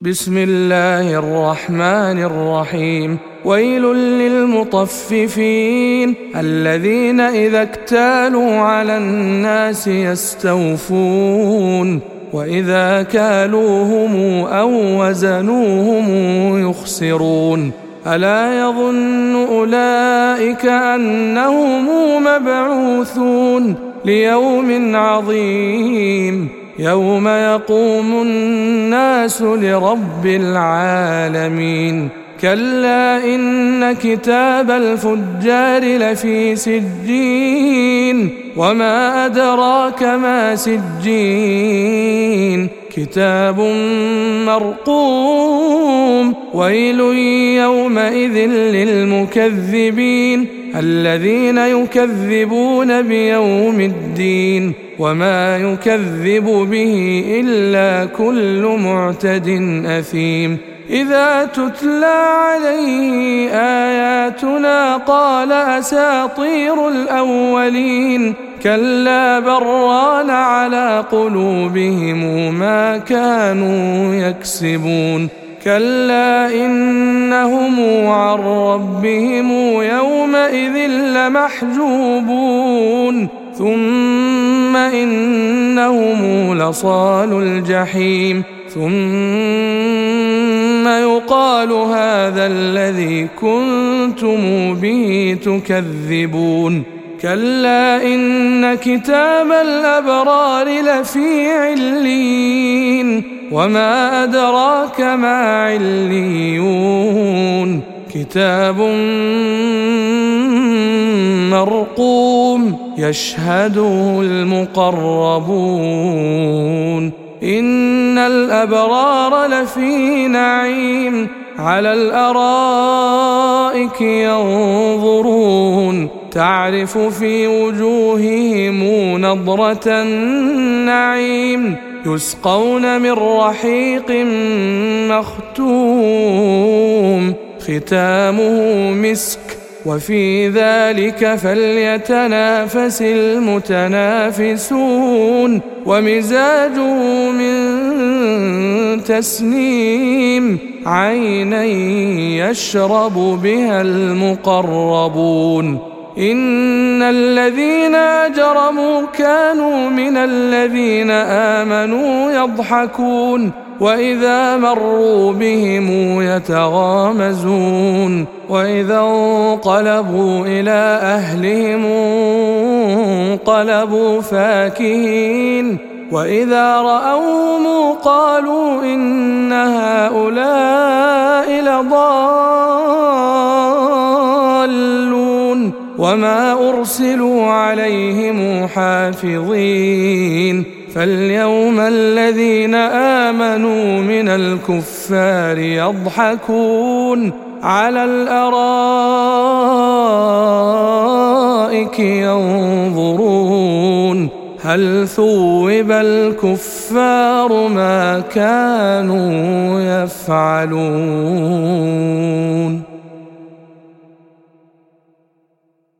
بسم الله الرحمن الرحيم. ويل للمطففين الذين إذا اكتالوا على الناس يستوفون وإذا كالوهم أو وزنوهم يخسرون ألا يظن أولئك أنهم مبعوثون ليوم عظيم يوم يقوم الناس لرب العالمين. كلا إن كتاب الفجار لفي سجين وما أدراك ما سجين كتاب مرقوم. ويل يومئذ للمكذبين الذين يكذبون بيوم الدين وما يكذب به إلا كل معتد أثيم. إذا تتلى عليه آياتنا قال أساطير الأولين كلا بران على قلوبهم ما كانوا يكسبون. كلا إنهم عن ربهم يومئذ لمحجوبون ثم إنهم لصالو الجحيم ثم يقال هذا الذي كنتم به تكذبون. كلا إن كتاب الأبرار لفي عليين وما أدراك ما عليون كتاب مرقوم يشهده المقربون. إن الأبرار لفي نعيم على الأرائك ينظرون تعرف في وجوههم نضرة النعيم يسقون من رحيق مختوم ختامه مسك وفي ذلك فليتنافس المتنافسون. ومزاجه من تسنيم عينا يشرب بها المقربون. إن الذين أجرموا كانوا من الذين آمنوا يضحكون وإذا مروا بهم يتغامزون وإذا انقلبوا إلى أهلهم انقلبوا فاكهين وإذا رأوهم قالوا إن هؤلاء لضالون وما أرسلوا عليهم حافظين. فاليوم الذين آمنوا من الكفار يضحكون على الأرائك ينظرون هل ثوب الكفار ما كانوا يفعلون.